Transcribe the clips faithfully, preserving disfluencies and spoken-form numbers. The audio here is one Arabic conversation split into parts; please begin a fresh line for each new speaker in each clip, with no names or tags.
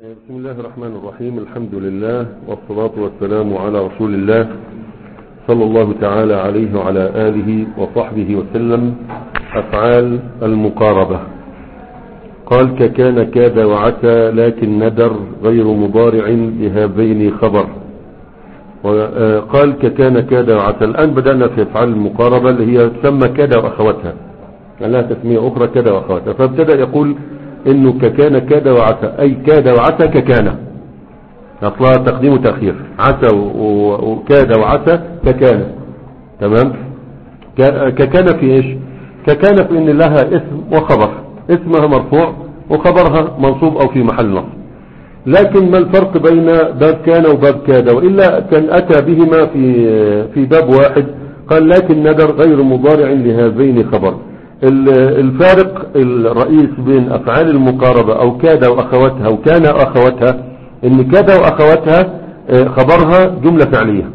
بسم الله الرحمن الرحيم. الحمد لله والصلاة والسلام على رسول الله صلى الله تعالى عليه وعلى آله وصحبه وسلم. أفعال المقاربة. قال ككان كاد وعسى لكن ندر غير مضارع لهذين خبر. وقال ككان كاد وعسى. الآن بدأنا في أفعال المقاربة اللي هي تسمى كاد وأخواتها، لها تسمية أخرى كاد وأخواتها. فابتدأ يقول انه ككان كاد وعسى، اي كاد وعسى ككان، اصلها تقديم وتأخير، عسى وكاد وعسى ككان. تمام. ككان في ايش؟ ككان في ان لها اسم وخبر، اسمها مرفوع وخبرها منصوب او في محل نصب. لكن ما الفرق بين باب كان وباب كاد؟ وإلا كان اتى بهما في في باب واحد. قال لكن ندر غير مضارع لهذين خبر. الفارق الرئيس بين أفعال المقاربة أو كاد وأخواتها وكان وأخواتها إن كاد وأخواتها خبرها جملة فعلية،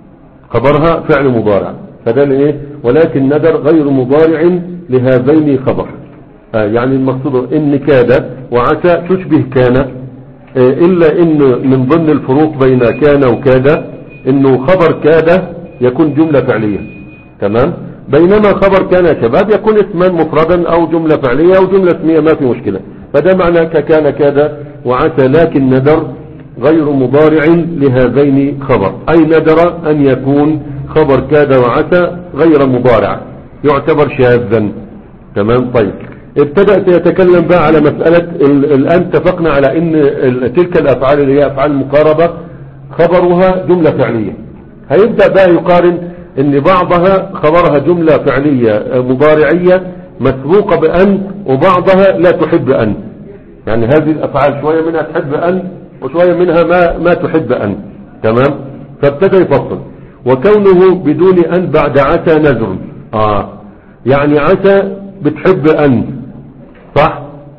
خبرها فعل مضارع، فده لإيه؟ ولكن ندر غير مضارع لهذين خبر. يعني المقصود إن كاد وعسى تشبه كان، إلا إن من ضمن الفروق بين كان وكاد إنه خبر كاد يكون جملة فعلية. تمام. بينما خبر كان يا شباب يكون اسما مفردا او جملة فعلية او جملة اسمية، ما في مشكلة. فده معنى ككان كاد وعسى لكن ندر غير مضارع لهذين خبر، اي ندر ان يكون خبر كاد وعسى غير مضارع، يعتبر شاذا. تمام. طيب، ابتدأت يتكلم بقى على مسألة. الان اتفقنا على ان تلك الافعال اللي هي افعال المقاربة خبرها جملة فعلية. هيبدأ بقى يقارن ان بعضها خبرها جملة فعلية مضارعية مسبوقة بأن، وبعضها لا تحب أن. يعني هذه الأفعال شوية منها تحب أن وشوية منها ما, ما تحب أن. تمام. فابتدى يفصل. وكونه بدون أن بعد عسى نذر. آه يعني عسى بتحب أن، صح.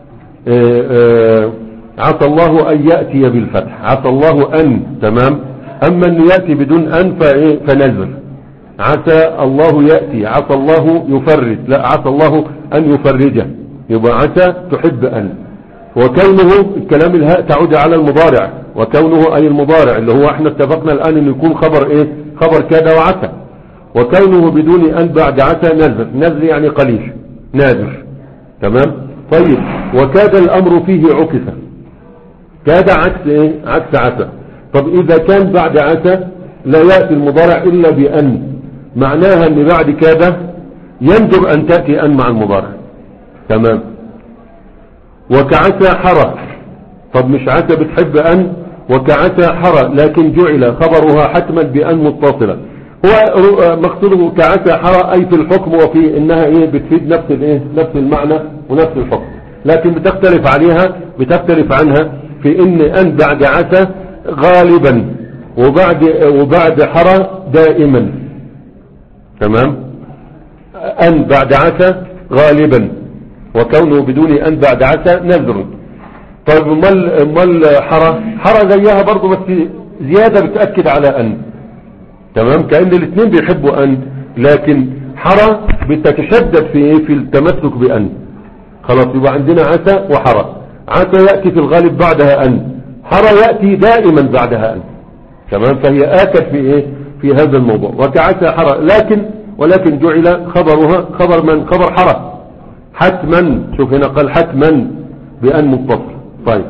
آه آه عسى الله أن يأتي بالفتح، عسى الله أن. تمام. أما أن يأتي بدون أن فنذر. عسى الله يأتي، عسى الله يفرج، لا عسى الله أن يفرجه، يبقى عسى تحب أن. وكونه الكلام الهاء تعود على المضارع، وكونه أي المضارع اللي هو احنا اتفقنا الآن انه يكون خبر ايه؟ خبر كاد وعسى. وكونه بدون أن بعد عسى نذر، نذر يعني قليل، نادر. تمام. طيب، وكاد الأمر فيه عكسة. كاد عكس ايه؟ عكس عسى. طب إذا كان بعد عسى لا يأتي المضارع إلا بأن، معناها ان بعد كاد يندر ان تأتي ان مع المضارع. تمام. وكعسى حرى. طب مش عسى بتحب ان، وكعسى حرى لكن جعل خبرها حتما بان متصلة. هو مقصوده كعسى حرى اي في الحكم وفي انها ايه؟ بتفيد نفس الايه؟ نفس المعنى ونفس الحكم، لكن بتختلف عليها، بتختلف عنها في ان ان بعد عسى غالبا، وبعد وبعد حرى دائما. تمام. أن بعد عسى غالبا، وكونه بدون أن بعد عسى نذر. طيب مال مال حرى حرى زيها برضو، بس زيادة بتأكد على أن. تمام. كأن الاثنين بيحبوا أن، لكن حرى بتتشدد في في التمسك بأن. خلاص، يبقى عندنا عسى وحرى. عسى يأتي في الغالب بعدها أن، حرى يأتي دائما بعدها أن. تمام. فهي آكد في ايه؟ في هذا الموضوع. وكعسى حرى لكن ولكن جعل خبرها خبر من؟ خبر حرى حتما. شوف هنا قال حتما بأن متصل. طيب،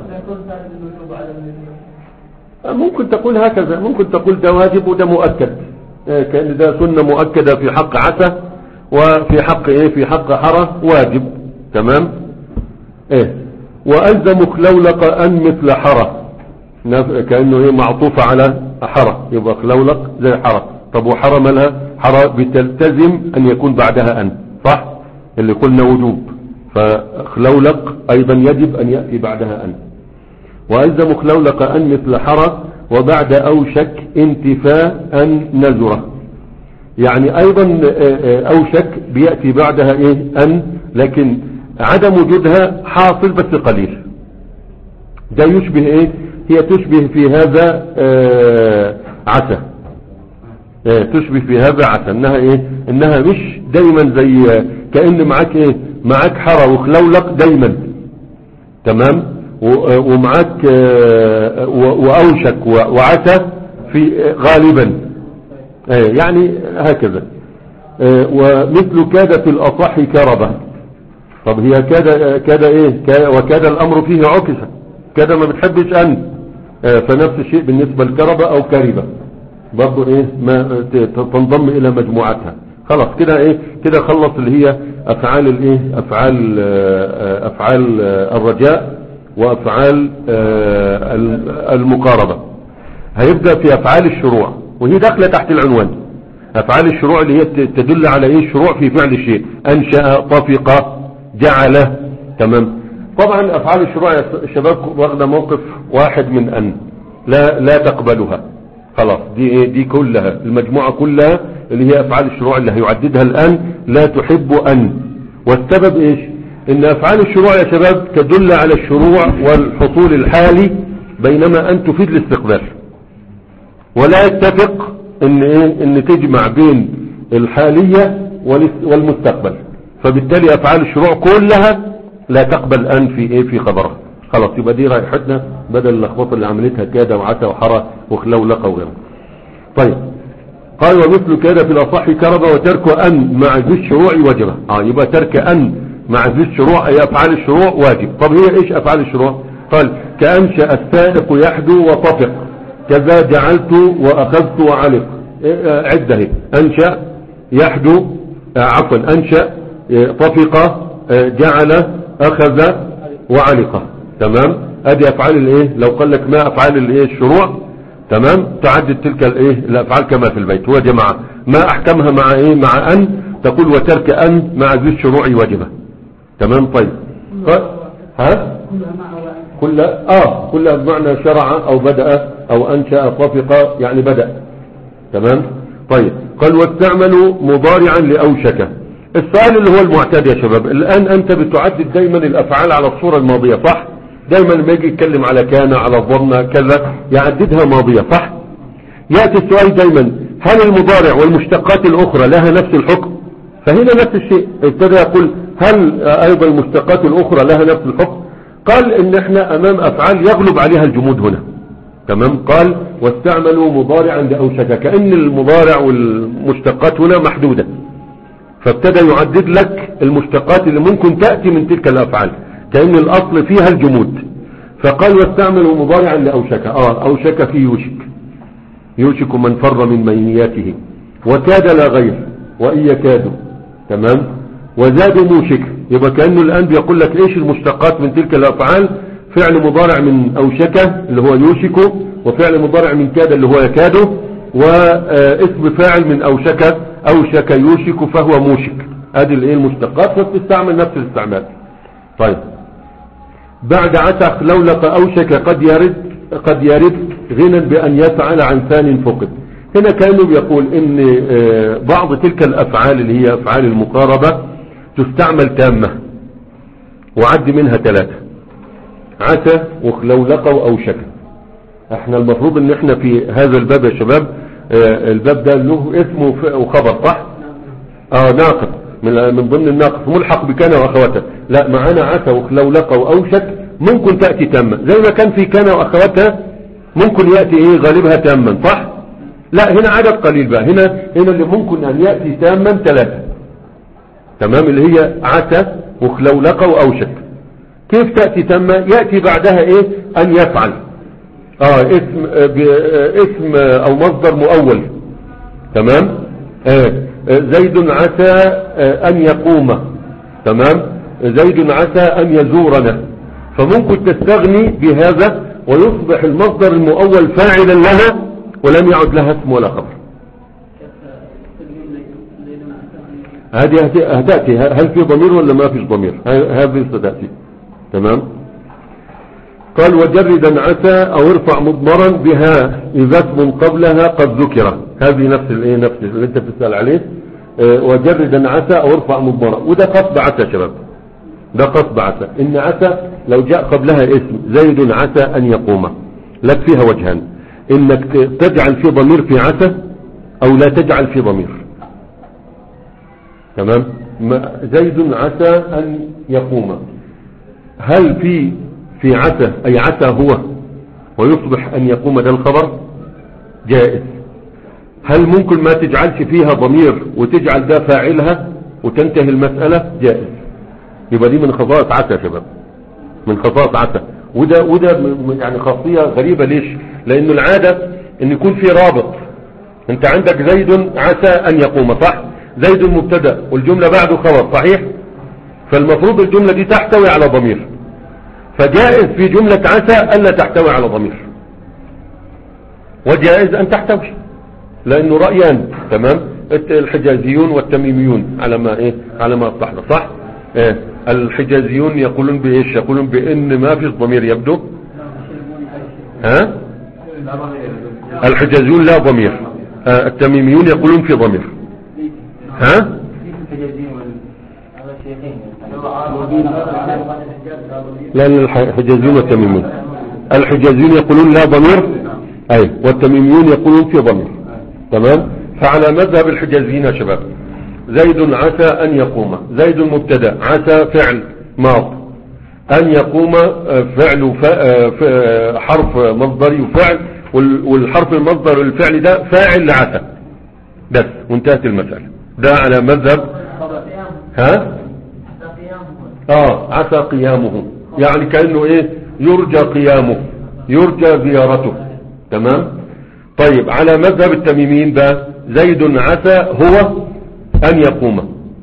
ممكن تقول هكذا، ممكن تقول ده واجب وده مؤكد، كأن ده سنة مؤكدة في حق عسى، وفي حق ايه؟ في حق حرى واجب. تمام. ايه؟ وألزم خلولق أن مثل حرى، كأنه ايه؟ معطوفة على حرى، يبقى خلولق زي حرى. طب وحرى مالها؟ حرى بتلتزم ان يكون بعدها ان، صح؟ اللي قلنا وجوب، فخلولق ايضا يجب ان يأتي بعدها ان. وألزم خلولق ان مثل حرى وبعد اوشك انتفاء ان نزره. يعني ايضا اوشك بيأتي بعدها ايه؟ ان، لكن عدم وجودها حاصل بس قليل. ده يشبه ايه؟ هي تشبه في هذا آه عسى، آه تشبه في هذا عسى انها ايه؟ انها مش دايما زي كأن معاك ايه؟ معاك حرى وخلولق دايما. تمام. ومعاك وأوشك وعسى في غالبا يعني هكذا. ومثل كاد في الأصح كربة. طب هي كاد كاد ايه وكاد الأمر فيه عكسة، كاد ما بتحبش أن، فنفس الشيء بالنسبة لكربة أو كربة برضو ايه ما تنضم إلى مجموعتها. خلاص كده ايه كده خلص اللي هي أفعال الايه أفعال أفعال الرجاء وأفعال المقاربة. هيبدأ في أفعال الشروع، وهي داخلة تحت العنوان. أفعال الشروع اللي هي تدل على ايه الشروع في فعل الشيء، أنشأ، طفق، جعل. تمام. طبعا أفعال الشروع يا شباب واخدة موقف واحد من أن لا لا تقبلها. خلاص دي ايه دي كلها المجموعة كلها اللي هي أفعال الشروع اللي هيعددها الآن لا تحب أن. والسبب ايش؟ ان أفعال الشروع يا شباب تدل على الشروع والحصول الحالي، بينما أن تفيد الاستقبال. ولا يتفق ان ايه ان تجمع بين الحالية والمستقبل، فبالتالي أفعال الشروع كلها لا تقبل أن في ايه في خبرها. خلاص يبقى دي رايحتنا بدل اللخبطه اللي عملتها كاد وعسى وحرى وخلولقه وغيره. طيب قال ومثل كاد في الأصح كربة وترك أن مع ذي الشروع وجبه. اه يبقى ترك أن مع ذي الشروع أي أفعال الشروع واجب. طب هي إيش أفعال الشروع؟ قال كأنشأ السائق يحدو وطفق، كذا جعلت وأخذت وعلق. عده أنشأ يحدو عفوا أنشأ طفق جعل أخذ وعلق. تمام. ادي افعال الايه لو قال لك ما افعال الايه الشروع. تمام. تعدد تلك الايه الافعال كما في البيت. هو جماعه ما احكمها مع ايه مع ان تقول وترك ان مع ذي الشروع واجبه. تمام. طيب ف... ها كلها اه كلها بمعنى شرع او بدأ او انشأ طفق يعني بدأ. تمام. طيب قال واستعملوا مضارعا لاوشك. السؤال اللي هو المعتاد يا شباب الان انت بتعدد دايما الافعال على الصورة الماضية صح؟ دايما لما يجي يتكلم على كان على ظن كذا يعددها ماضية صح؟ يأتي السؤال دايما هل المضارع والمشتقات الاخرى لها نفس الحكم؟ فهنا نفس الشيء ابتدى يقول هل ايضا المشتقات الاخرى لها نفس الحكم؟ قال ان احنا امام افعال يغلب عليها الجمود هنا. تمام. قال واستعملوا مضارعا لاوشك، كأن المضارع والمشتقات هنا محدودة، فابتدى يعدد لك المشتقات اللي ممكن تأتي من تلك الافعال كأن الاصل فيها الجمود. فقال واستعملوا مضارعا لاوشك. اه اوشك في يوشك، يوشك من فر من منياته، وكاد لا غير وإن يكادوا. تمام. وزادوا موشك. يبقى كأنه الآن بيقول لك ايش المشتقات من تلك الافعال؟ فعل مضارع من اوشك اللي هو يوشك، وفعل مضارع من كاد اللي هو يكاد، واسم فاعل من اوشك اوشك يوشك فهو موشك. ادي الايه المشتقات، فبتستعمل نفس الاستعمال. طيب بعد عسى لولق اوشك قد يرد قد يرد غنى بان يفعل عن ثان فقد. هنا كانه بيقول ان بعض تلك الافعال اللي هي افعال المقاربة تستعمل تامة، وعد منها ثلاثة: عسى وخلولق واوشك. احنا المفروض ان احنا في هذا الباب يا شباب الباب ده له اسمه وخبر صح؟ اه ناقص من من ضمن الناقص ملحق بكان واخواتها. لا معانا عسى وخلولق واوشك ممكن تأتي تامة زي ما كان في كان واخواتها ممكن يأتي ايه غالبها تاما صح؟ لا هنا عدد قليل بقى. هنا هنا اللي ممكن ان يأتي تاما ثلاثة. تمام. اللي هي عسى وخلولق واوشك. كيف تأتي تامة؟ يأتي بعدها ايه ان يفعل اه اسم اه اسم او مصدر مؤول. تمام. اه زيد عسى اه ان يقوم. تمام. زيد عسى ان يزورنا. فممكن تستغني بهذا ويصبح المصدر المؤول فاعلا لها ولم يعد لها اسم ولا خبر. هذه هتأتي. هل في ضمير ولا ما فيش ضمير؟ هذه ستأتي. تمام. قال وجردا عسى او ارفع مضمرا بها اذا اسم قبلها قد ذكر. هذه نفس الايه نفس اللي انت بتسأل عليه. اه وجردا عسى او ارفع مضمرا. وده قصب عسى يا شباب، ده قصب عسى. ان عسى لو جاء قبلها اسم زيد عسى ان يقوم لك فيها وجهان: انك تجعل في ضمير في عسى او لا تجعل في ضمير. تمام. زيد عسى ان يقوم. هل في في عسى أي عسى هو ويصبح أن يقوم ده الخبر جائز. هل ممكن ما تجعلش فيها ضمير وتجعل ده فاعلها وتنتهي المسألة؟ جائز. يبقى دي من خصائص عسى يا شباب، من خصائص عسى. وده وده يعني خاصية غريبة. ليش؟ لأنه العادة أن يكون في رابط. أنت عندك زيد عسى أن يقوم، صح؟ زيد مبتدأ والجملة بعده خبر، صحيح؟ فالمفروض الجملة دي تحتوي على ضمير، فجائز في جملة عسى ألا تحتوي على ضمير، وجائز أن تحتوي، لأنه رأيان. تمام؟ الحجازيون والتميميون على ما إيه على ما أصلحنا، صح؟ إيه؟ الحجازيون يقولون بإيش؟ يقولون بأن ما فيش ضمير يبدو. ها؟ الحجازيون لا ضمير، آه التميميون يقولون في ضمير. ها؟ لا الحجازيون والتميميون، الحجازيون يقولون لا ضمير، أي والتميميون يقولون في ضمير. تمام؟ فعلى مذهب الحجازيين يا شباب زيد عسى أن يقوم، زيد مبتدا، عسى فعل ماض، أن يقوم فعل حرف مصدري وفعل، والحرف المصدر الفعل ده فاعل لعسى بس، وانتهت المسألة. ده على مذهب ها اه عسى قيامه، يعني كأنه ايه يرجى قيامه، يرجى زيارته. تمام؟ طيب على مذهب التميميين بقى زيد عسى هو أن يقوم،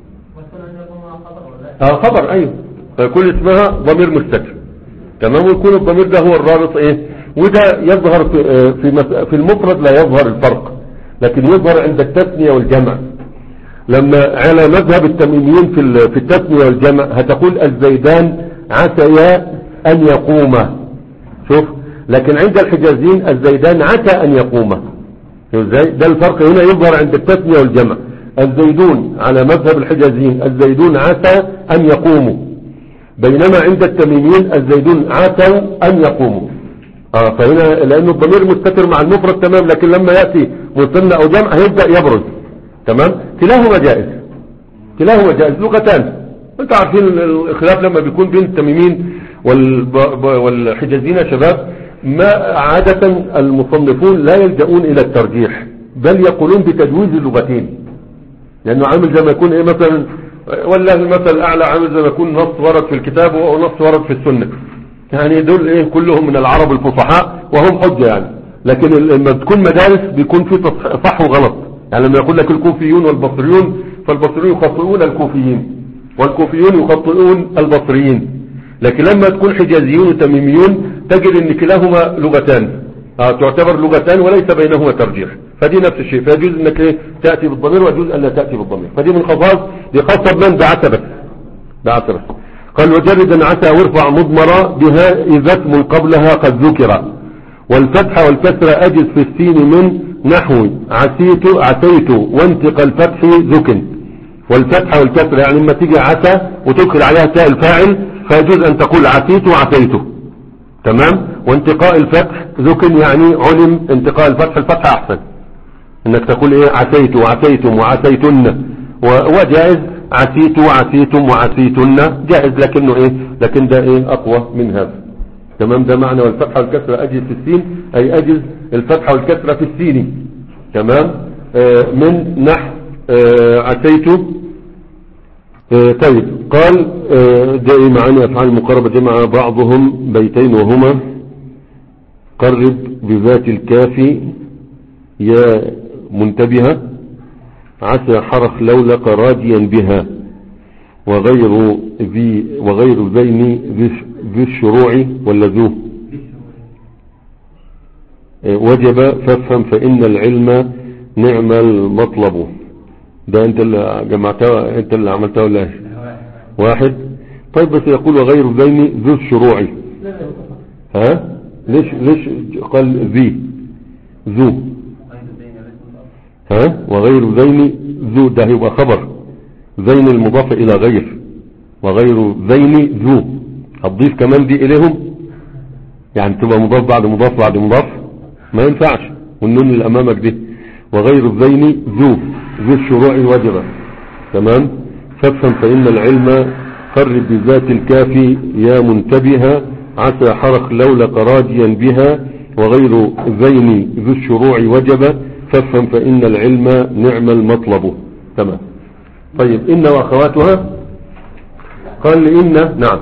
اه خبر، ايوه، فيكون اسمها ضمير مستتر. تمام؟ ويكون الضمير ده هو الرابط ايه. وده يظهر في في في المفرد لا يظهر الفرق، لكن يظهر عند التثنية والجمع. لما على مذهب التميميين في في التثنية والجمع هتقول الزيدان عسيا أن يقوما، شوف. لكن عند الحجازيين الزيدان عسى أن يقوما. ازاي؟ ده الفرق هنا يظهر عند التثنية والجمع. الزيدون على مذهب الحجازيين الزيدون عسى أن يقوموا، بينما عند التميميين الزيدون عسوا أن يقوموا. اه فهنا لأنه الضمير مستتر مع المفرد، تمام، لكن لما يأتي مثنى أو جمع هيبدأ يبرز. تمام؟ كلاهما جائز، كلاهما جائز لغتان. انت عارفين الخلاف لما بيكون بين التميمين والحجازيين يا شباب، ما عادة المصنفون لا يلجؤون إلى الترجيح، بل يقولون بتجويز اللغتين، لأنه عامل زي ما يكون إيه مثلا، والله المثل الأعلى، عامل زي ما يكون نص ورد في الكتاب ونص ورد في السنة. يعني دول إيه كلهم من العرب الفصحاء وهم حجة يعني. لكن لما تكون مدارس بيكون في صح وغلط. يعني لما يقول لك الكوفيون والبصريون، فالبصريون يخطئون الكوفيين والكوفيون يخطئون البصريين. لكن لما تكون حجازيون وتميميون تجد ان كلاهما لغتان، آه تعتبر لغتان وليس بينهما ترجيح. فدي نفس الشيء، فيجوز انك ايه تأتي بالضمير ويجوز ان لا تأتي بالضمير. فدي من خصائص، دي خاصة بمن بعث بس، بعث بس. قال وجردا عسى وارفع مضمرة بها اذا اسم قبلها قد ذكر، والفتح والكسر اجز في السين من نحو عسيت عسيت وانتق الفتح ذكن. والفتح والكسر يعني لما تيجي عسى وتدخل عليها تاء الفاعل فيجوز ان تقول عسيت وعسيت. تمام؟ وانتقاء الفتح ذكن يعني علم انتقاء الفتح، الفتح احسن انك تقول ايه عسيت وعسيتم وعسيتن، وجائز عسيت وعسيتم وعسيتن جائز، لكنه ايه لكن ده ايه اقوى من هذا. تمام؟ ده معنى والفتح والكسر اجز في السين، اي اجز الفتح والكسر في السين. تمام؟ آه من نحو آه عسيت. آه طيب قال آه جاء معنا افعال المقاربة جمع بعضهم بيتين وهما قرب بذات الكاف يا منتبهة عسى حرف لولق راجيا بها، وغير ذي وغير ذين ذي الشروع ولا ذو وجب فافهم فإن العلم نعم المطلب. ده انت اللي جمعتها، انت اللي عملتها ولا ايش؟ واحد. طيب بس يقول وغير ذين ذو الشروع، ها ليش ليش قال ذي ذو، ها وغير ذين ذو ده يبقى خبر، ذين المضاف الى غير، وغير ذين ذو هتضيف كمان دي اليهم، يعني تبقى مضاف بعد مضاف بعد مضاف، ما ينفعش. والنون اللي امامك دي وغير الذين ذو ذو الشروع وجبة. تمام؟ فافهم فإن العلم قرب بذات الكاف يا منتبهة عسى حرخ لولق راجيا بها وغير ذين ذو الشروع وجب فافهم فإن العلم نعم المطلب. تمام. طيب إن وأخواتها قال لإن نعم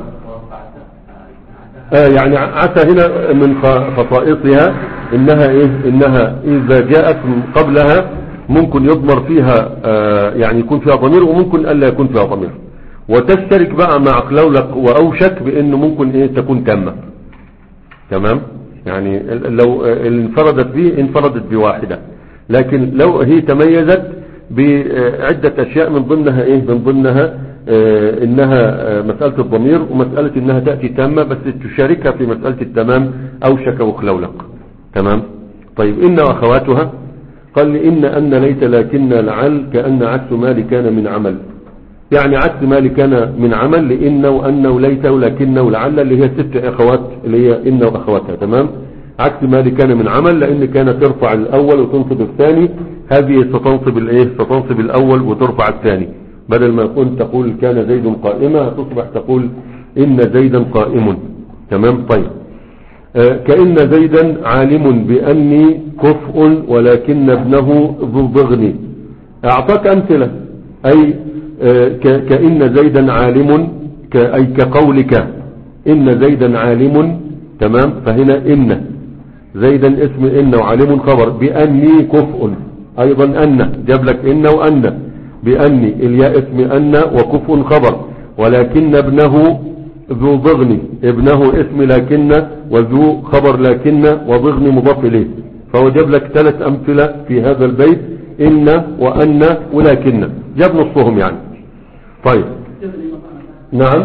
آه يعني عسى هنا من خصائصها إنها إيه إنها إذا جاءت قبلها ممكن يضمر فيها آه يعني يكون فيها ضمير وممكن ألا يكون فيها ضمير، وتشترك بقى مع لولق وأوشك بأنه ممكن إيه تكون تامة. تمام. يعني لو انفردت به انفردت بواحدة، لكن لو هي تميزت بعدة أشياء من ضمنها إيه من ضمنها آه إنها آه مسألة الضمير ومسألة إنها تأتي تامة بس تشاركها في مسألة التمام أوشك وخلولق. تمام. طيب إن وأخواتها قال لي إن أن ليت لكن لعل كأن عكس ما كان من عمل، يعني عكس ما كان من عمل لإن وأن وليت ولكن ولعل اللي هي ست أخوات اللي هي إن وأخواتها. تمام. عكس ما كان من عمل لأن كانت ترفع الأول وتنصب الثاني، هذه ستنصب الإيه ستنصب الأول وترفع الثاني، بدل ما كنت تقول كان زيد قائمة تصبح تقول إن زيدا قائم. تمام. طيب آه كأن زيدا عالم بأني كفء ولكن ابنه ذو ضغن. أعطاك أمثلة أي آه كأن زيدا عالم أي كقولك إن زيدا عالم. تمام. فهنا إن زيدا اسم إن وعالم خبر، بأني كفء أيضا أن جاب لك إن وأن، بأني الياء اسم أن وكفء خبر، ولكن ابنه ذو ضغن ابنه اسم لكن وذو خبر لكن وضغن مضاف إليه، فهو جاب لك ثلاث أمثلة في هذا البيت إن وأن ولكن، جاب نصهم يعني. طيب نعم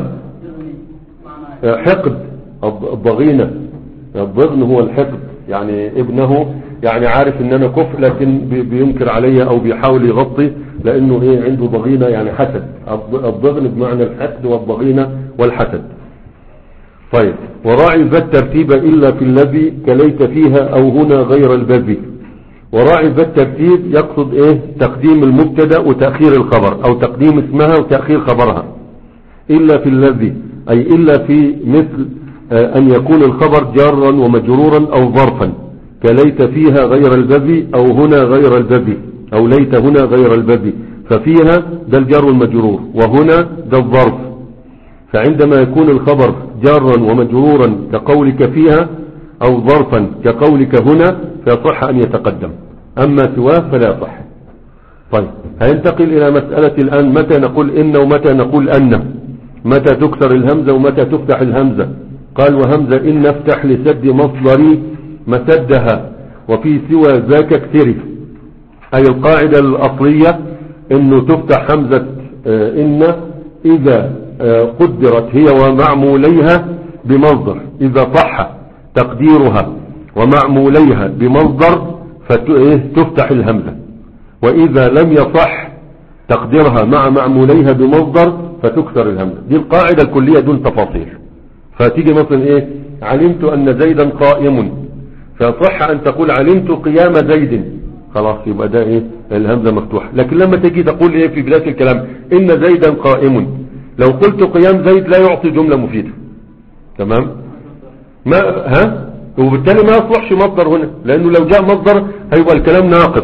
حقد الضغينة الضغن هو الحقد، يعني ابنه يعني عارف ان انا كفء لكن بينكر علي او بيحاول يغطي لانه ايه عنده ضغينة يعني حسد. الضغن بمعنى الحقد والضغينة والحسد. طيب وراعي ذا الترتيب الا في الذي كليت فيها او هنا غير البذي. وراعي ذا الترتيب يقصد ايه تقديم المبتدا وتأخير الخبر او تقديم اسمها وتأخير خبرها. الا في الذي اي الا في مثل أن يكون الخبر جارا ومجرورا أو ظرفا كليت فيها غير البذي أو هنا غير البذي أو ليت هنا غير البذي، ففيها ده الجار والمجرور وهنا ده الظرف. فعندما يكون الخبر جارا ومجرورا كقولك فيها أو ظرفا كقولك هنا فيصح أن يتقدم، أما سواه فلا يصح. طيب هينتقل إلى مسألة الآن متى نقول إن ومتى نقول أن، متى تكسر الهمزة ومتى تفتح الهمزة. قال وهمزة إن افتح لسد مصدري مسدها وفي سوى ذاك اكتري. أي القاعدة الأصلية إنه تفتح همزة إن إذا قدرت هي ومعموليها بمصدر، إذا صح تقديرها ومعموليها بمصدر فتفتح الهمزة، وإذا لم يصح تقديرها مع معموليها بمصدر فتكسر الهمزة. دي القاعدة الكلية دون تفاصيل. فتيجي مثلا ايه علمت ان زيدا قائم فصح ان تقول علمت قيام زيد، خلاص يبقى ده ايه الهمزة مفتوحة. لكن لما تجي تقول ايه في بداية الكلام ان زيدا قائم، لو قلت قيام زيد لا يعطي جملة مفيدة. تمام. ما ها وبالتالي ما يصلحش مصدر هنا، لانه لو جاء مصدر هيبقى الكلام ناقص.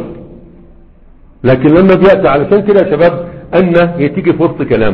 لكن لما بيأتي علشان كده يا شباب ان هي تيجي في وسط كلام،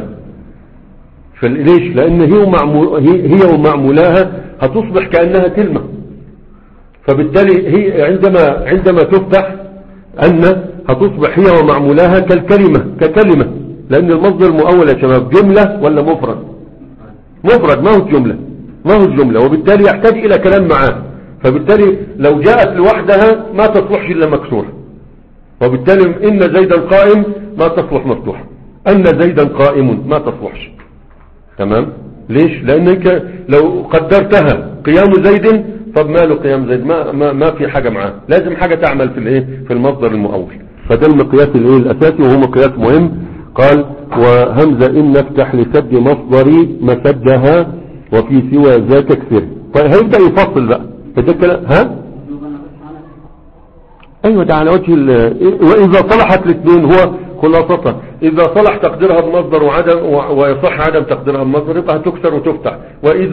فليش؟ لان هي ومعمول هي, هي ومعمولاها هتصبح كأنها كلمة، فبالتالي هي عندما عندما تفتح ان هتصبح هي ومعمولاها كالكلمة ككلمة، لان المصدر المؤول يا شباب جملة ولا مفرد؟ مفرد ما هو جملة ما هو جملة، وبالتالي يحتاج الى كلام معاه. فبالتالي لو جاءت لوحدها ما تصلحش الا مكسورة، وبالتالي ان زيدا قائم ما تصلح مفتوحة، ان زيدا قائم ما تصلحش. تمام. ليش؟ لانك لو قدرتها قيام زيد طب ما له قيام زيد، ما, ما, ما في حاجة معاه، لازم حاجة تعمل في الايه في المصدر المؤول. فده المقياس الايه الاساسي وهو مقياس مهم. قال وهمزة ان نفتح لسد مصدري مسدها وفي سوى ذاك كثير. طيب هيبدأ يفصل بقى فده الكلام. ها ايوه ده على وجه واذا صلحت الاثنين هو خلاصتها، إذا صلح تقديرها بمصدر وعدم ويصح عدم تقديرها بمصدر يبقى هتكسر وتفتح، وإذا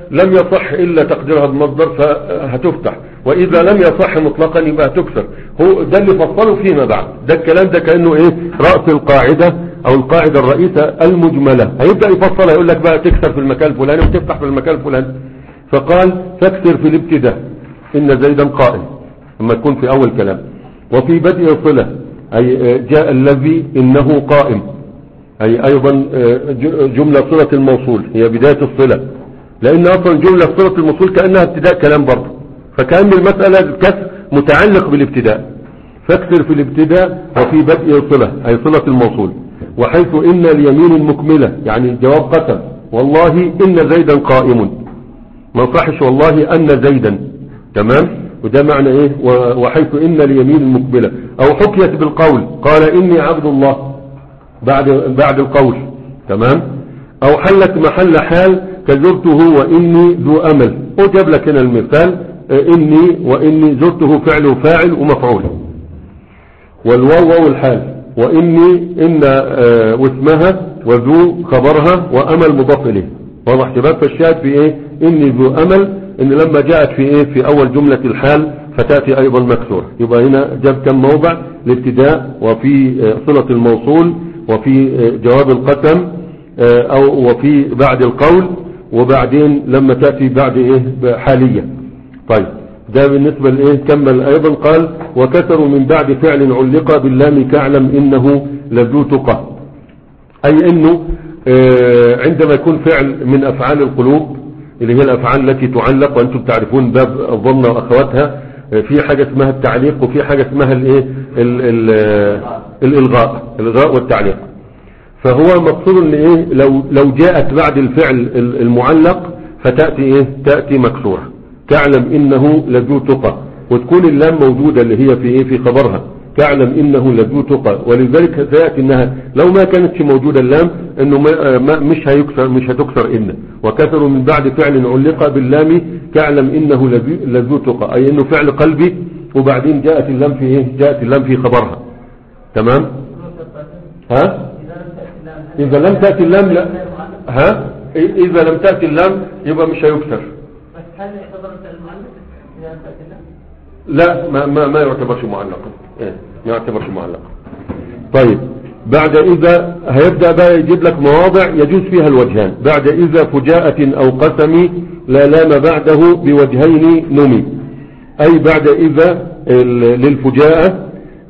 لم يصح إلا تقديرها بمصدر فهتفتح، وإذا لم يصح مطلقا يبقى هتكسر. هو ده اللي فصله فيما بعد. ده الكلام ده كأنه إيه رأس القاعدة أو القاعدة الرئيسة المجملة. هيبدأ يفصلها يقول لك بقى تكسر في المكان الفلاني وتفتح في المكان الفلاني. فقال تكسر في الابتداء إن زيدا قائم لما تكون في أول كلام، وفي بدء الصلة أي جاء الذي إنه قائم، أي أيضا جملة صلة الموصول هي بداية الصلة، لأن أصلا جملة صلة الموصول كأنها ابتداء كلام برضه، فكأن المسألة الكسر متعلق بالابتداء. فاكسر في الابتداء وفي بدء الصلة أي صلة الموصول. وحيث إن اليمين المكملة يعني جواب قسم والله إن زيدا قائم، ما صحش والله أن زيدا، تمام. وده معنى إيه وحيث إن اليمين المكملة. أو حكيت بالقول قال إني عبد الله بعد بعد القول، تمام. أو حلت محل حال كزرته وإني ذو أمل، وجاب لك هنا المثال إني وإني زرته فعل وفاعل ومفعول، والواو والحال، وإني إن آه واسمها وذو خبرها وأمل مضاف إليه. واضح شباب؟ فالشاهد في إيه إني ذو أمل، إن لما جاءت في إيه في أول جملة الحال فتأتي أيضا مكسورة. يبقى هنا جاب كم موضع؟ الابتداء وفي آه صلة الموصول وفي آه جواب القسم آه أو وفي بعد القول، وبعدين لما تأتي بعد إيه حالية. طيب ده بالنسبة لإيه. كمل أيضا قال وكسروا من بعد فعل علق باللام كاعلم إنه لذو تقى، أي إنه آه عندما يكون فعل من أفعال القلوب اللي هي الأفعال التي تعلق، وأنتم تعرفون باب الظن وأخواتها، آه في حاجة اسمها التعليق وفي حاجة اسمها الإيه الإلغاء الإلغاء والتعليق. فهو مقصود ان ايه لو لو جاءت بعد الفعل المعلق فتأتي ايه تأتي مكسورة تعلم انه لذو تقى، وتكون اللام موجودة اللي هي في ايه في خبرها تعلم انه لذو تقى. ولذلك سيأتي انها لو ما كانتش موجودة اللام انه ما ما مش هيكسر مش هتكسر ان. وكسروا من بعد فعل علق باللام تعلم انه لذو تقى، اي انه فعل قلبي وبعدين جاءت اللام في ايه جاءت اللام في خبرها، تمام. ها إذا لم تأتي اللام لا ها إذا لم تأتي اللام يبقى مش هيكسر.
بس هل يعتبر المعلق إذا لم تأتي اللام؟
لا ما ما ما يعتبرش معلقا، إيه ما يعتبرش معلقا. طيب بعد إذا هيبدأ بقى يجيب لك مواضع يجوز فيها الوجهان. بعد إذا فجاءة أو قسم لا لام بعده بوجهين نمي، أي بعد إذا للفجاءة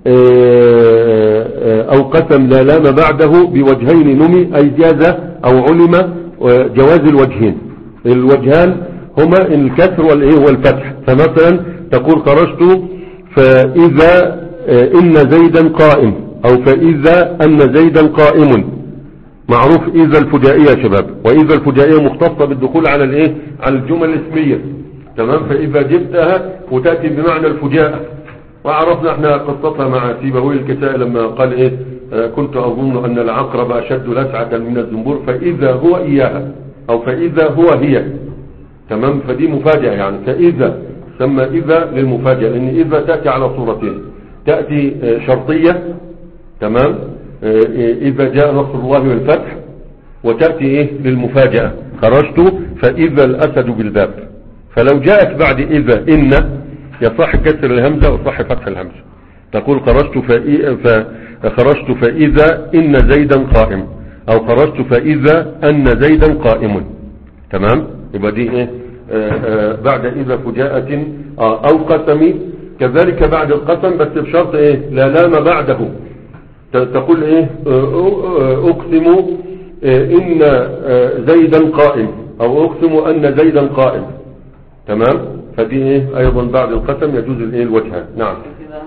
أو قسم لا لام بعده بوجهين نمي، أي جاز أو علم جواز الوجهين. الوجهان هما الكسر والفتح. فمثلا تقول خرجت فإذا إن زيدا قائم، أو فإذا أن زيدا قائم. معروف إذا الفجائية يا شباب، وإذا الفجائية مختصة بالدخول على الإيه على الجمل الاسمية، تمام. فإذا جبتها وتأتي بمعنى الفجاءة، وعرفنا احنا قصتها مع سيبويه الكسائي لما قال ايه آه كنت اظن ان العقرب اشد لسعة من الزنبور فاذا هو اياها، او فاذا هو هي، تمام. فدي مفاجأة يعني، فاذا سمى اذا للمفاجأة، لان اذا تأتي على صورتين، تأتي آه شرطية، تمام، آه اذا جاء نصر الله والفتح، وتأتي ايه للمفاجأة خرجت فاذا الاسد بالباب. فلو جاءت بعد اذا ان يصح كسر الهمزة وصح فتح الهمزة. تقول خرجت فخرجت فإذا إن زيدا قائم، أو خرجت فإذا أن زيدا قائم، تمام. يبقى دي إيه آآ آآ بعد إذا فجاءة أو قسم. كذلك بعد القسم بس بشرط إيه لا لام بعده. تقول إيه أقسم إن زيدا قائم، أو أقسم أن زيدا قائم، تمام. فدي ايه ايضا بعد القسم يجوز الايه الوجهان. نعم.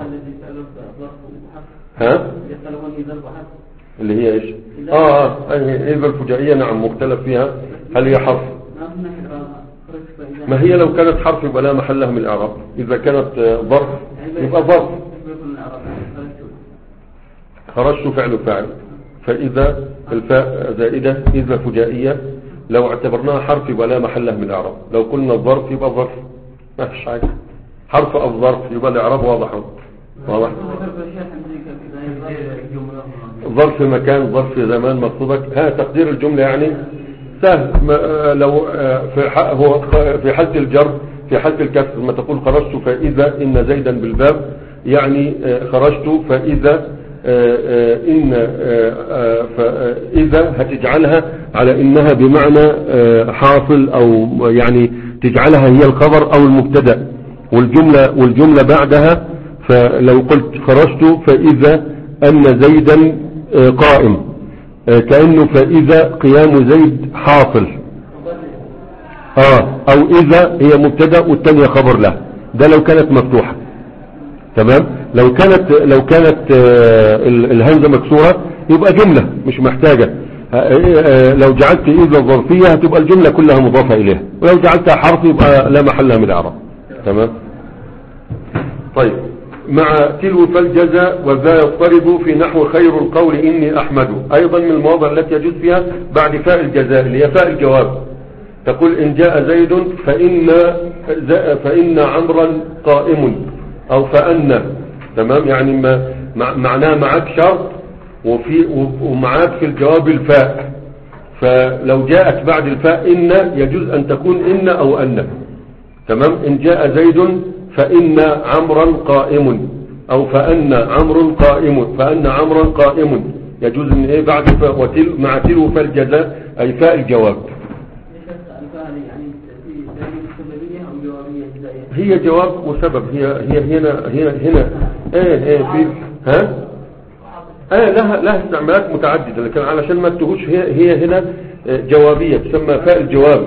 ها اللي هي ايش اه اه اذا الفجائية نعم مختلف فيها هل هي حرف. ما هي لو كانت حرف يبقى لا محل لها من الاعراب، اذا كانت ظرف يبقى ظرف. خرجت فعل فاعل، فاذا الفاء زائدة اذا فجائية لو اعتبرناها حرف يبقى لا محل لها من الاعراب. لو قلنا ظرف يبقى ظرف ما فيش حاجة، حرف او ظرف يبقى الاعراب واضح واضح. ظرف مكان ظرف زمان مقصودك ها تقدير الجملة يعني سهل. لو في هو في حالة الجر في حالة الكسر ما تقول خرجت فإذا إن زيدا بالباب، يعني خرجت فإذا إن فإذا هتجعلها على إنها بمعنى حاصل، أو يعني تجعلها هي الخبر أو المبتدأ، والجملة والجملة بعدها. فلو قلت خرجت فإذا أن زيدا قائم، كأنه فإذا قيام زيد حاصل. آه أو إذا هي مبتدأ والتانية خبر له، ده لو كانت مفتوحة. تمام. لو كانت لو كانت الهمزة مكسورة يبقى جملة مش محتاجة. لو جعلت إذا ظرفية هتبقى الجملة كلها مضافة إليها، ولو جعلتها حرف يبقى لا محلها من الإعراب. تمام. طيب، مع تلو فالجزاء وذا يضطرب في نحو خير القول إني أحمد، أيضا من المواضع التي يجوز فيها بعد فاء الجزاء اللي هي فاء الجواب. تقول إن جاء زيد فإن فإن عمرا قائم، أو فأن. تمام. يعني ما معناه معك شرط وفي ومعاك في الجواب الفاء، فلو جاءت بعد الفاء إن يجوز أن تكون إن أو أن. تمام. إن جاء زيد فإن عمرا قائم، أو فأن عمرو قائم، فأن عمرا قائم، يجوز من إيه بعد فاء وتل مع تلو فالجزاء أي فاء الجواب. هي جواب وسبب. هي هي هنا هنا هنا ايه ايه في ها ايه لها لها استعمالات متعدده، لكن علشان ما تهوش هي هي هنا جوابيه تسمى فاء الجواب.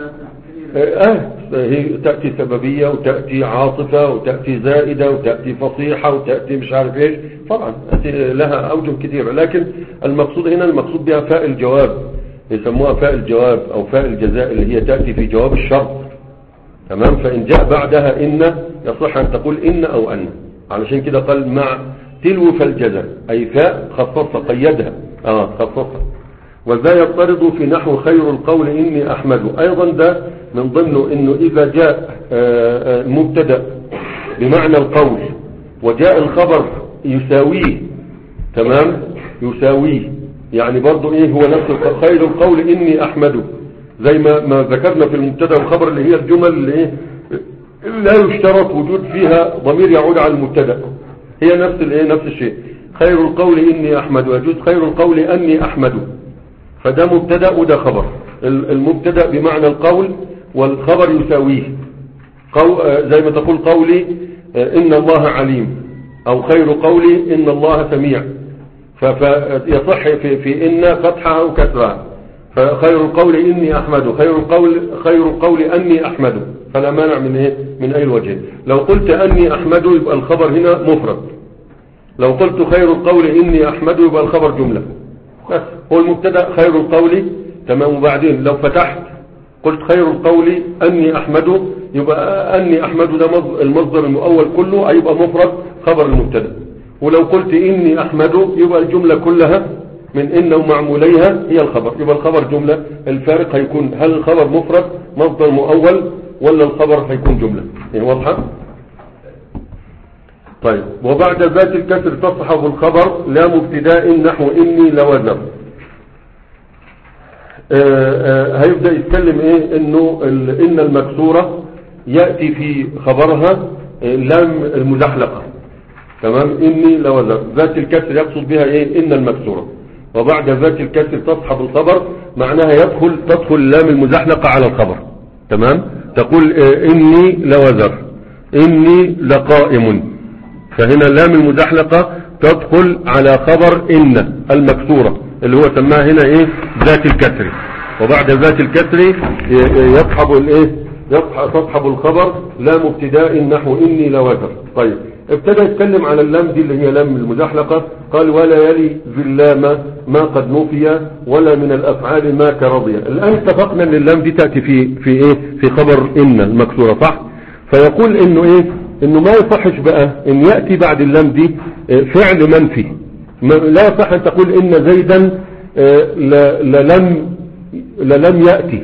اه هي تاتي سببيه وتاتي عاطفه وتاتي زائده وتاتي فصيحه وتاتي مش عارف ايش، طبعا لها اوجه كثيره، لكن المقصود هنا المقصود بها فاء الجواب، يسموها فاء الجواب او فاء الجزاء اللي هي تاتي في جواب الشرط. تمام. فإن جاء بعدها إن يصح أن تقول إن أو أن، علشان كده قال مع تلو فالجزاء أي فاء خصصها قيدها آه خصصها. وذا يضطرد في نحو خير القول إني أحمد، أيضا ده من ضمنه إنه إذا جاء مبتدأ بمعنى القول وجاء الخبر يساويه. تمام. يساويه يعني برضو إيه هو نفس خير القول إني أحمد، زي ما ما ذكرنا في المبتدا والخبر اللي هي الجمل اللي ايه لا يشترط وجود فيها ضمير يعود على المبتدا، هي نفس الايه نفس الشيء. خير القول اني احمد، يجوز خير القول اني احمد، فده مبتدا وده خبر. المبتدا بمعنى القول والخبر يساويه، قو زي ما تقول قولي ان الله عليم، او خير قولي ان الله سميع، فيصح في في ان فتحها او كسرها. فخير القول إني أحمد، خير القول خير القول أني أحمد، فلا مانع من إيه من أي وجه. لو قلت أني أحمد يبقى الخبر هنا مفرد، لو قلت خير القول إني أحمد يبقى الخبر جملة بس، هو المبتدا خير القول. تمام. وبعدين لو فتحت قلت خير القول أني أحمد يبقى أني أحمد ده المصدر المؤول كله هيبقى مفرد خبر المبتدا. ولو قلت إني أحمد يبقى الجملة كلها من إن ومعموليها هي الخبر، يبقى الخبر جملة. الفارق هيكون هل الخبر مفرد مصدر مؤول ولا الخبر هيكون جملة. يعني واضحة. طيب. وبعد ذات الكسر تصحب الخبر لا مبتداء نحو إني لوزر. هيبدأ يتكلم ايه انه إن المكسورة يأتي في خبرها لام المزحلقة. تمام. إني لوزر ذات الكسر يقصد بها ايه إن المكسورة، وبعد ذات الكسر تصحب الخبر معناها يدخل تدخل لام المزحلقة على الخبر. تمام. تقول إني لوزر، إني لقائم، فهنا لام المزحلقة تدخل على خبر إن المكسورة اللي هو سماها هنا ايه ذات الكسر، وبعد ذات الكسر يصحب الايه تصحب الخبر لام ابتداء نحو إني لوزر. طيب. ابتدى يتكلم على اللام دي اللي هي لام المزحلقة، قال ولا يلي ذي اللام ما قد نفي ولا من الافعال ما كرضي. الان اتفقنا ان اللام دي تأتي في في ايه في خبر ان المكسورة، صح؟ فيقول انه ايه انه ما يصحش بقى ان يأتي بعد اللام دي فعل منفي، لا يصح ان تقول ان زيدا للم للم يأتي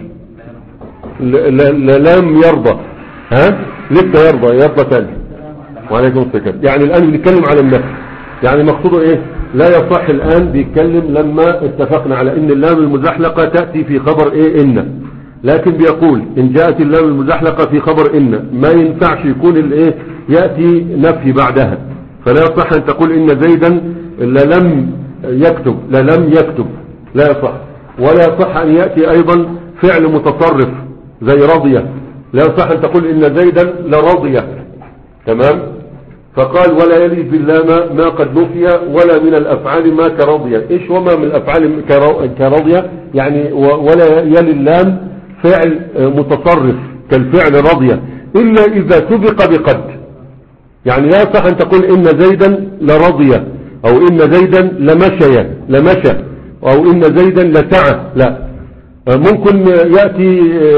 للم يرضى، ها لسه يرضى يرضى ثاني. وعليكم السلام. يعني الآن بنتكلم على النفي، يعني مقصوده ايه لا يصح الآن بيتكلم لما اتفقنا على ان اللام المزحلقة تأتي في خبر ايه ان، لكن بيقول ان جاءت اللام المزحلقة في خبر ان ما ينفعش يكون الايه يأتي نفي بعدها، فلا يصح ان تقول ان زيدا لا لم يكتب لا لم يكتب لا يصح. ولا يصح ان يأتي ايضا فعل متصرف زي رضية، لا يصح ان تقول ان زيدا لرضية. تمام. فقال ولا يلي باللام ما قد نفي ولا من الافعال ما كرضية. ايش وما من الافعال كرضية؟ يعني ولا يلي اللام فعل متصرف كالفعل رضية الا اذا سبق بقد. يعني لا يصح ان تقول ان زيدا لرضية او ان زيدا لمشي لمشى او ان زيدا لسعى، لا. ممكن يأتي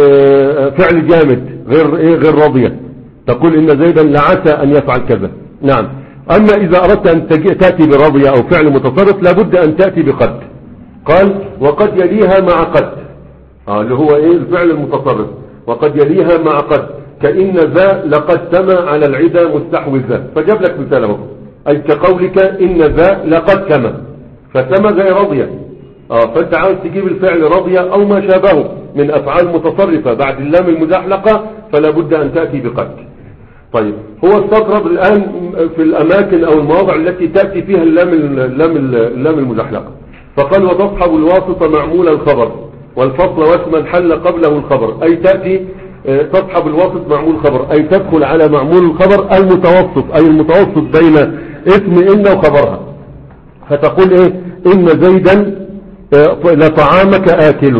فعل جامد غير ايه غير رضية، تقول ان زيدا لعسى ان يفعل كذا. نعم. اما اذا اردت ان تأتي برضية او فعل متصرف لابد ان تأتي بقد. قال وقد يليها مع قد، آه اللي هو ايه الفعل المتصرف، وقد يليها مع قد كأن ذا لقد سمى على العدا مستحوذا. فجاب لك مثاله اي كقولك ان ذا لقد كما، فسمى زي رضية. اه فانت عاوز تجيب الفعل رضية او ما شابهه من افعال متصرفة بعد اللام المزحلقة فلا بد ان تأتي بقد. طيب هو استطرد الان في الاماكن او المواضع التي تأتي فيها اللام اللام اللام المزحلقة، فقال وتصحب الواسطة معمول الخبر والفصل واسما حل قبله الخبر، اي تأتي تصحب الواسط معمول خبر اي تدخل على معمول الخبر المتوسط، اي المتوسط بين اسم ان وخبرها. فتقول ايه ان زيدا لطعامك آكل،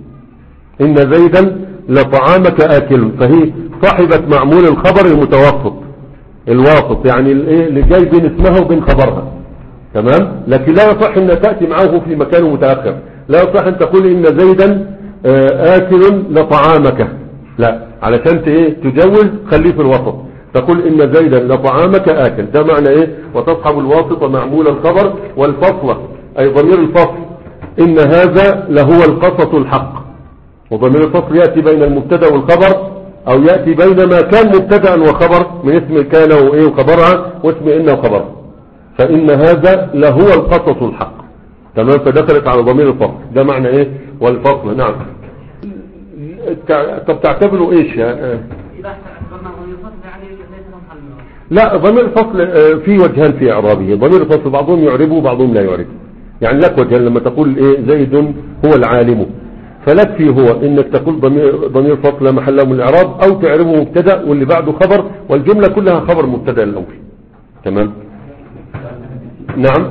إن زيدا لطعامك آكل، فهي صاحبة معمول الخبر المتوسط الواسط، يعني اللي جاي بين اسمها وبين خبرها. تمام. لكن لا يصح ان تأتي معه في مكان متأخر، لا يصح ان تقول ان زيدا آكل لطعامك، لا، علشان ايه تجوز خليه في الوسط، تقول ان زيدا لطعامك آكل. ده معنى ايه وتصحب الواسطة معمول الخبر والفصل اي ضمير الفصل ان هذا لهو القصص الحق، وضمير الفصل يأتي بين المبتدا والخبر او يأتي بين ما كان مبتدا وخبر من اسم كان وايه وخبرها واسم ان وخبرها، فان هذا لهو القصص الحق. تمام. فدخلت على ضمير الفصل، ده معنى ايه والفصل. نعم. طب تعتبروا ايش لا ضمير الفصل في وجهان في اعرابه. ضمير الفصل بعضهم يعربه وبعضهم لا يعربه، يعني لك وجه لما تقول ايه زيد هو العالم، فلك فيه هو انك تقول ضمير ضمير فصل محله من الاعراب او تعربه مبتدا واللي بعده خبر والجمله كلها خبر مبتدا الاول. تمام. نعم.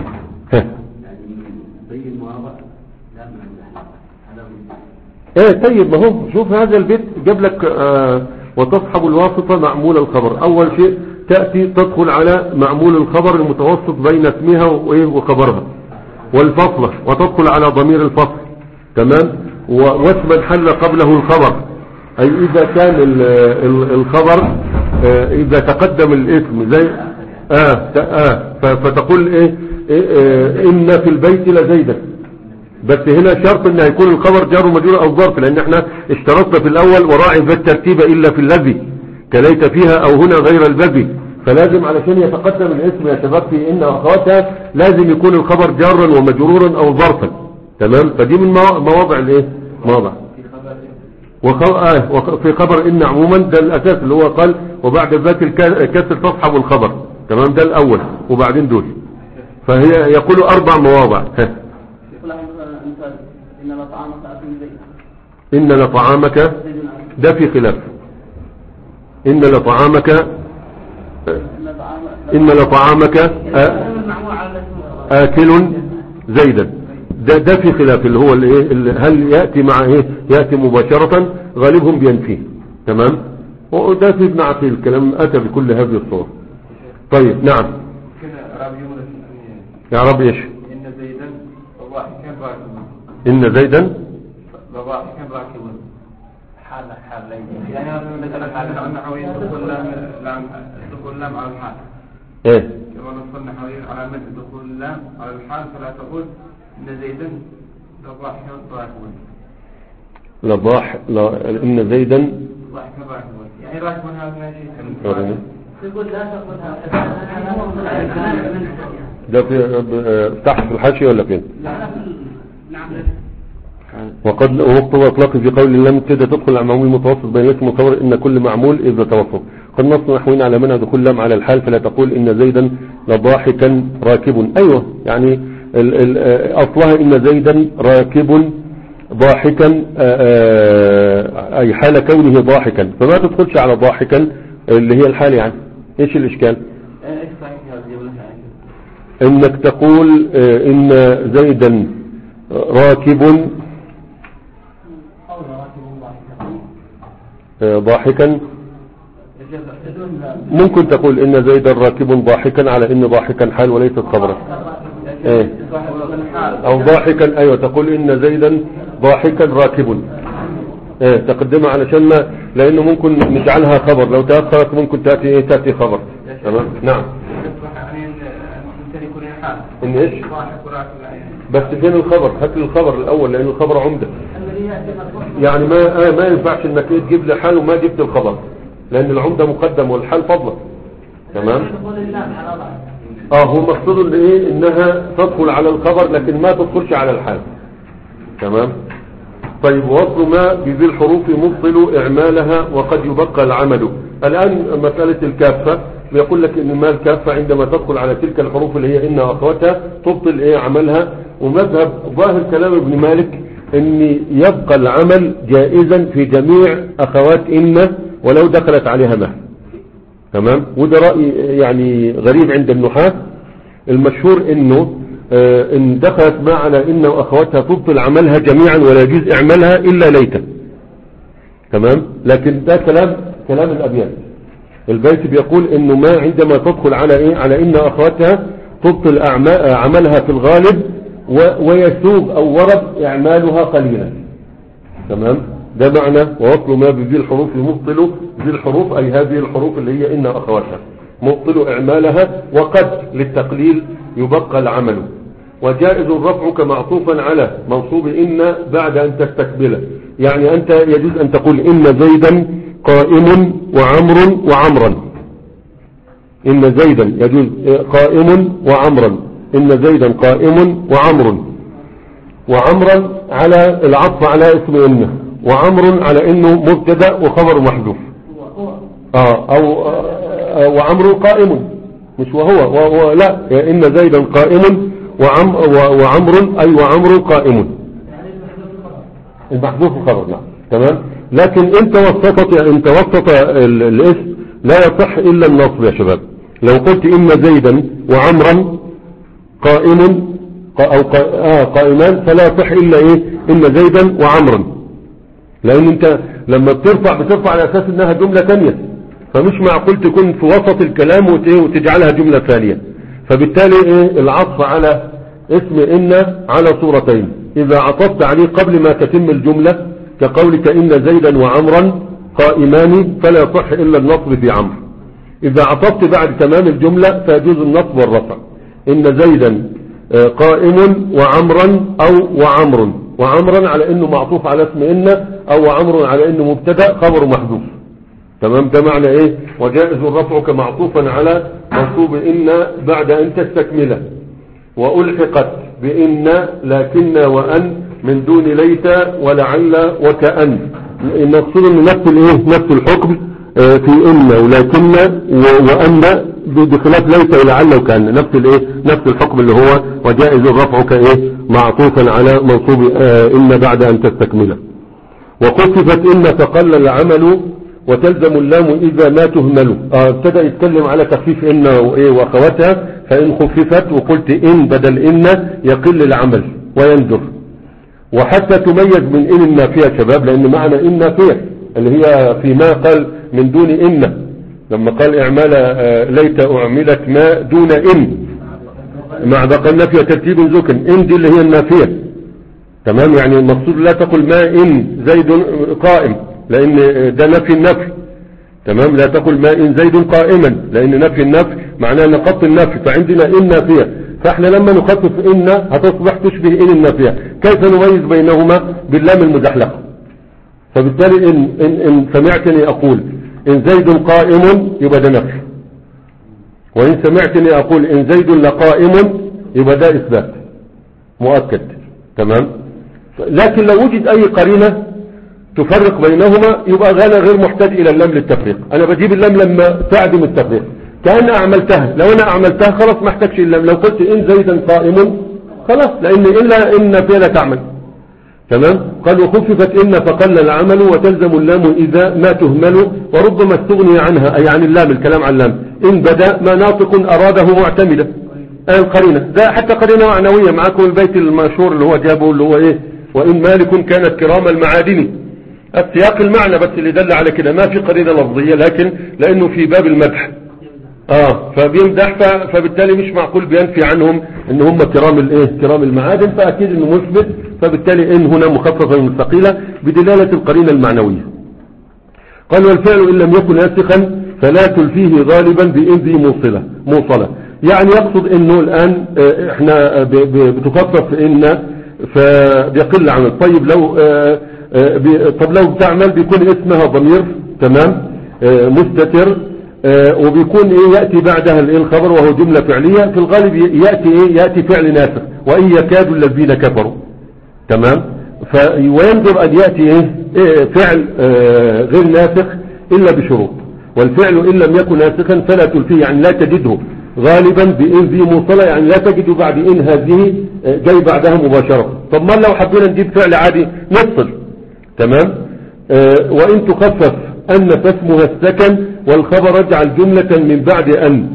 ايه طيب ما هو شوف هذا البيت جاب لك آه وتصحب الواسطه معمول الخبر. اول شيء تأتي تدخل على معمول الخبر المتوسط بين اسمها وخبرها والفصل وتدخل على ضمير الفصل. تمام. واسما حل قبله الخبر، اي اذا كان ال ال الخبر اه اذا تقدم الاسم زي اه, آه فتقول ايه, إيه اه ان في البيت لزيدا، بس هنا شرط ان يكون الخبر جار ومجرور او ظرف، لان احنا اشترطنا في الاول وراعي ذا الترتيب الا في الذي كليت فيها او هنا غير البذي، فلازم علشان يتقدم الاسم يا شباب في ان اخواتها لازم يكون الخبر جارا ومجرورا او ظرفا. تمام. فدي من مواضع الايه مواضع وفي خبر ان عموما ده الاساس اللي هو قال وبعد ذاك الكسر تصحب الخبر. تمام. ده الاول وبعدين دول، فهي يقول اربع مواضع. ان لطعامك ده في خلاف. ان لطعامك ان لطعامك آكل زيدا، ده ده في خلاف اللي هو الايه هل يأتي مع ايه يأتي مباشرة، غالبهم بينفيه. تمام. وده في ابن عقيل الكلام اتى بكل هذه الصور. طيب. نعم. يا رب ايش ان زيدا ضاحكا راكبا، ان زيدا ضاحكا راكبا حال حالين، يعني مثلا حال النحوي دخول لام دخول لام على الحال ايه كما نص النحوي على مد دخول اللام على الحال، فلا تقول ان زيدا ضاحكا راكبا لا ضاح لا ان زيدا ضاحكا راكبا، يعني راكبا هذا ماشي تقول لا تقول ده في تحت في الحاشية ولا فين؟
نعم.
وقد وقت اطلاق في قول لم تبدا تدخل على المعمول المتوسط بين اسم وخبر ان كل معمول اذا توسط. قد نص نحوين على منع دخول لم على الحال، فلا تقول ان زيدا لضاحكا راكب. ايوه يعني ال ال اصلها ان زيدا راكب ضاحكا اي حال كونه ضاحكا، فما تدخلش على ضاحكا اللي هي الحال. يعني ايش الاشكال؟ انك تقول ان زيدا راكب ضاحكا، ممكن تقول ان زيدا راكب ضاحكا على ان ضاحكا حال وليست خبرا. ايه او ضاحكا، ايوه تقول ان زيدا ضاحكا راكب، ايه تقدمها علشان ما، لانه ممكن نجعلها خبر، لو تأخرت ممكن تأتي ايه تأتي خبر. تمام. نعم. ان ايش؟ بس فين الخبر؟ هات لي الخبر الاول لان الخبر عمده. يعني ما ما ينفعش انك تجيب لي حال وما جبت الخبر، لان العمده مقدم والحال فضلا. تمام. اه هو مقصود ان ايه انها تدخل على الخبر لكن ما تدخلش على الحال. تمام. طيب وصل ما بذي الحروف مبطل اعمالها وقد يبقى العمل. الان مسألة الكافة بيقول لك ان ما الكافة عندما تدخل على تلك الحروف اللي هي ان واخواتها تبطل ايه عملها. ومذهب ظاهر كلام ابن مالك ان يبقى العمل جائزا في جميع اخوات ان ولو دخلت عليها ما. تمام. وده رأي يعني غريب عند النحاة. المشهور انه اه ان دخلت ما على ان واخواتها تبطل عملها جميعا ولا يجوز اعمالها الا ليتا. تمام. لكن ده كلام كلام الابيات. البيت بيقول انه ما عندما تدخل على ايه على ان اخواتها تبطل عملها في الغالب ويسوغ او ورد اعمالها قليلا. تمام. ده معنى ووصل ما بذي الحروف مبطل ذي الحروف اي هذه الحروف اللي هي ان اخواتها مبطل اعمالها وقد للتقليل يبقى العمل. وجائز الرفع كمعطوفا على منصوب ان بعد ان تستكمله. يعني انت يجوز ان تقول ان زيدا قائم وعمر وعمرا. ان زيدا يجوز قائم وعمرا، ان زيدا قائم وعمر وعمرا على العطف على اسم انه، وعمر على انه مبتدا وخبر محذوف. اه او آه وعمر قائم مش وهو, وهو لا ان زيدا قائم وعم وعمر اي وعمر قائم. المحذوف خبر. نعم. تمام. لكن انت وسطت انت وسط الاسم لا يصح الا النصب يا شباب. لو قلت ان زيدا وعمرا قائم او قائمان فلا يصح الا ايه ان زيدا وعمرا، لان انت لما بترفع بترفع على اساس انها جملة ثانية، فمش معقول تكون في وسط الكلام وتجعلها جملة ثانية. فبالتالي ايه العطف على اسم ان على صورتين. اذا عطفت عليه قبل ما تتم الجملة كقولك ان زيدا وعمرا قائمان فلا يصح الا النصب في عمرو. اذا عطفت بعد تمام الجملة فيجوز النصب والرفع. ان زيدا قائم وعمرا او وعمر، وعمرا على انه معطوف على اسم ان او وعمر على انه مبتدا خبر محذوف. تمام. ده معنى ايه وجائز الرفع كمعطوفا على منصوب ان بعد ان تستكمله. والحقت بان لكن وان من دون ليت ولعل وكأن. نقصد ان نفس الايه نفس الحكم في ان ولكن وان بخلاف ليت ولعل وكأن، نفس الايه نفس الحكم اللي هو وجائز الرفع كايه معطوفا على منصوب ان بعد ان تستكمله. وخففت ان فقل العمل وتلزم اللام اذا ما تهمل. ابتدأ يتكلم على تخفيف ان وايه واخواتها. فان خففت وقلت ان بدل ان يقل العمل ويندر. وحتى تميز من ان النافية شباب، لان معنى ان نافية اللي هي فيما قال من دون ان، لما قال اعمال ليت اعملت ما دون ان مع بقى النافية ترتيب ذكر. ان دي اللي هي النافية. تمام. يعني المقصود لا تقل ما ان زيد قائم لان ده نفي النفي. تمام. لا تقل ما ان زيد قائما لان نفي النفي معناه نقص النفي، فعندنا ان نافية. فاحنا لما نخفف ان هتصبح تشبه ان النافية. كيف نميز بينهما؟ باللام المزحلقة. فبالتالي إن, إن, إن سمعتني أقول إن زيد قائم يبقى ده نفي، وإن سمعتني أقول إن زيد لقائم يبقى ده إثبات مؤكد. تمام. لكن لو وجد أي قرينة تفرق بينهما يبقى غانا غير محتاج إلى اللام للتفريق. أنا بجيب اللام لما تعدم التفريق، كأن أعملتها، لو أنا أعملتها خلاص ما احتاجش اللام. لو قلت إن زيدا قائم خلاص، لأن إلا إن فعل تعمل. تمام. قال وخففت إن فقل العمل وتلزم اللام إذا ما تهمل وربما استغني عنها، أي عن اللام، الكلام عن اللام. إن بدأ ما ناطق أراده معتمدا القرينة، ده حتى قرينة معنوية معاكم البيت المشهور اللي هو جابه اللي هو إيه وإن مالك كانت كرام المعادن. السياق المعنى بس اللي دل على كده، ما في قرينة لفظية، لكن لأنه في باب المدح اه فبيمدح، فبالتالي مش معقول بينفي عنهم ان هم كرام الايه كرام المعادن، فاكيد انه مثبت، فبالتالي ان هنا مخففه من ثقيله بدلاله القرينه المعنويه. قال والفعل ان لم يكن ناسخا فلا تلفيه غالبا بان ذي موصله موصله، يعني يقصد انه الان احنا بتخفف ان فبيقل عن الطيب. لو طب لو بتعمل بيكون اسمها ضمير تمام مستتر، وبيكون ايه يأتي بعدها الايه الخبر وهو جملة فعلية، في الغالب يأتي ايه يأتي فعل ناسخ وإن يكاد الذين كفروا. تمام. وينظر ان يأتي ايه, إيه فعل آه غير ناسخ الا بشروط، والفعل ان لم يكن ناسخا فلا تلفيه، يعني لا تجده غالبا بإن ذي موصلة، يعني لا تجد بعد إن هذه جاي بعدها مباشرة. طب ما لو حبينا نجيب فعل عادي نفصل. تمام. آه وإن تخفف أن فاسمها السكن والخبر اجعل جملة من بعد أن،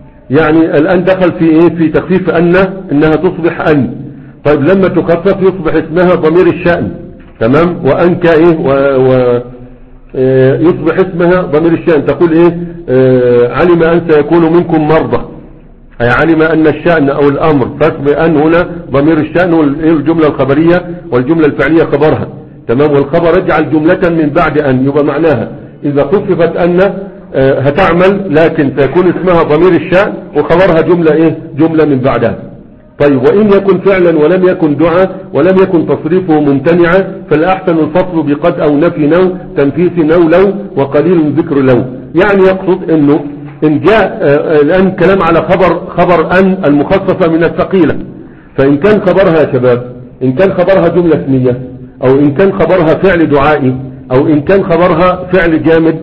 يعني الآن دخل في إيه في تخفيف أن إنها تصبح أن. طيب لما تخفف يصبح اسمها ضمير الشأن. تمام. وأن كإيه و, و آه يصبح اسمها ضمير الشأن، تقول إيه آه علم أن سيكون منكم مرضى، أي علم أن الشأن أو الأمر، فاسم أن هنا ضمير الشأن والجملة الخبرية والجملة الفعلية خبرها. تمام. والخبر اجعل جملة من بعد أن، يبقى معناها إذا خففت أن آه هتعمل، لكن سيكون اسمها ضمير الشأن وخبرها جملة إيه جملة من بعدها. طيب وإن يكن فعلا ولم يكن دعاء ولم يكن تصريفه ممتنعا فالأحسن الفصل بقد أو نفي نو تنفيس نو لو وقليل ذكر لو، يعني يقصد أنه إن جاء آه الآن كلام على خبر خبر أن المخففة من الثقيلة، فإن كان خبرها يا شباب إن كان خبرها جملة اسمية أو إن كان خبرها فعل دعائي أو إن كان خبرها فعل جامد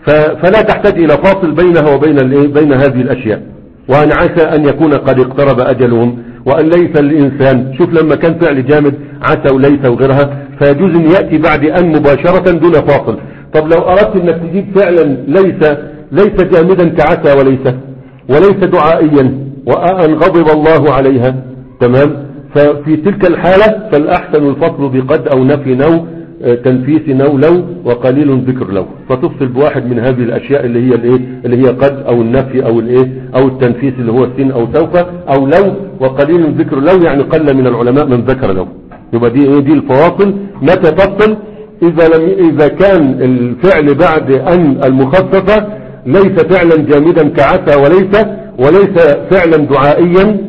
فلا تحتاج إلى فاصل بينها وبين الايه بين هذه الأشياء. وأن عسى أن يكون قد اقترب أجلهم وأن ليس الإنسان، شوف لما كان فعل جامد عسى وليس وغيرها فيجوز أن يأتي بعد أن مباشرة دون فاصل. طب لو أردت أنك تجيب فعلا ليس ليس جامدا كعسى وليس وليس دعائيا وأن غضب الله عليها. تمام. ففي تلك الحالة فالأحسن الفصل بقد أو نفي نو تنفيس نو لو وقليل ذكر لو، فتفصل بواحد من هذه الأشياء اللي هي الايه اللي هي قد أو النفي أو الايه أو التنفيس اللي هو السين أو سوف أو لو وقليل ذكر لو، يعني قل من العلماء من ذكر لو. يبقى دي ايه دي الفواصل. متى تفصل؟ إذا لم إذا كان الفعل بعد أن المخففة ليس فعلا جامدا كعسى وليس وليس فعلا دعائيا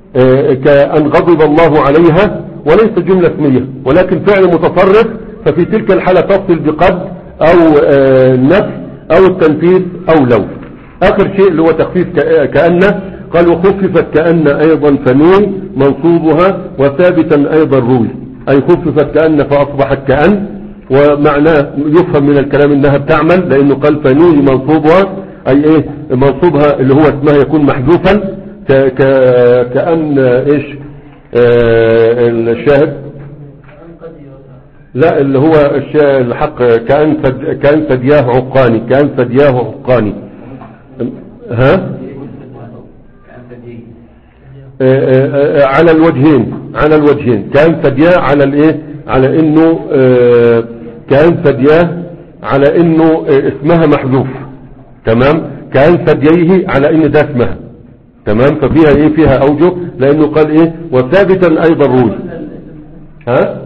كأن غضب الله عليها وليس جملة اسمية ولكن فعل متصرف، ففي تلك الحالة تفصل بقد أو النفي أو التنفيذ أو لو. آخر شيء اللي هو تخفيف كأن، قال وخففت كأن أيضا فنون منصوبها وثابتا أيضا روي، أي خففت كأن فأصبحت كأن، ومعناه يفهم من الكلام انها بتعمل لانه قال فنون منصوبها اي ايه منصوبها اللي هو اسمها يكون محذوفا كأن ايش آه الشاهد لا اللي هو الحق كأن فد كأن فدياه عقاني كأن فدياه عقاني ها آه آه على الوجهين على الوجهين كأن فدياه على الايه على انه آه كأن فدياه على انه آه اسمها محذوف. تمام. كأن فديه على ان ده اسمها. تمام. ففيها ايه فيها اوجه لانه قال ايه وثابتا ايضا روي. ها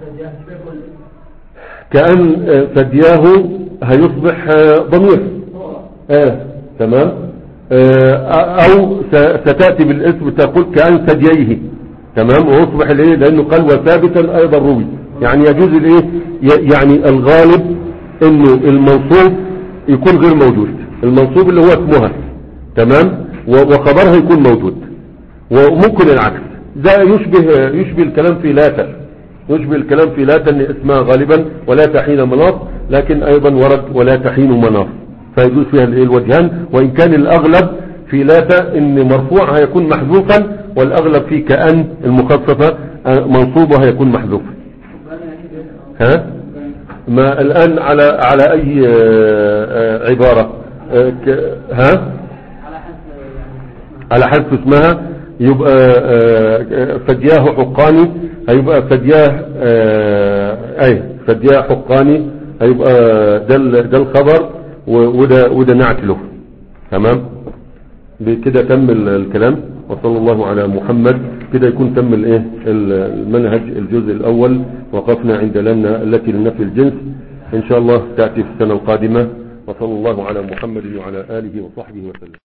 كأن فدياه هيصبح ضمير اه تمام اه او ستأتي بالاسم تقول كأن فديه. تمام. ويصبح الايه لانه قال وثابتا ايضا روي، يعني يجوز الايه يعني الغالب انه المنصوب يكون غير موجود، المنصوب اللي هو اسمها. تمام. وخبرها يكون موجود، وممكن العكس. ده يشبه يشبه الكلام في لاتا، يشبه الكلام في لاتا ان اسمها غالبا ولا تحين مناص، لكن ايضا ورد ولا تحين مناص، فيجوز فيها الوجهان. وان كان الاغلب في لاتا ان مرفوع هيكون محذوفا، والاغلب في كأن المخففة منصوبة هيكون محذوفا. ها ما الان على على اي عبارة؟ ها على حذف اسمها، يبقى فدياه حقاني، هيبقى فدياه اي فدياه حقاني، هيبقى ده ده الخبر وده وده نعت له. تمام، بكده تم الكلام. وصلى الله على محمد. كده يكون تم الايه المنهج الجزء الاول. وقفنا عند لنا التي لنفي الجنس، ان شاء الله تأتي في السنة القادمة. وصلى الله على محمد وعلى آله وصحبه وسلم.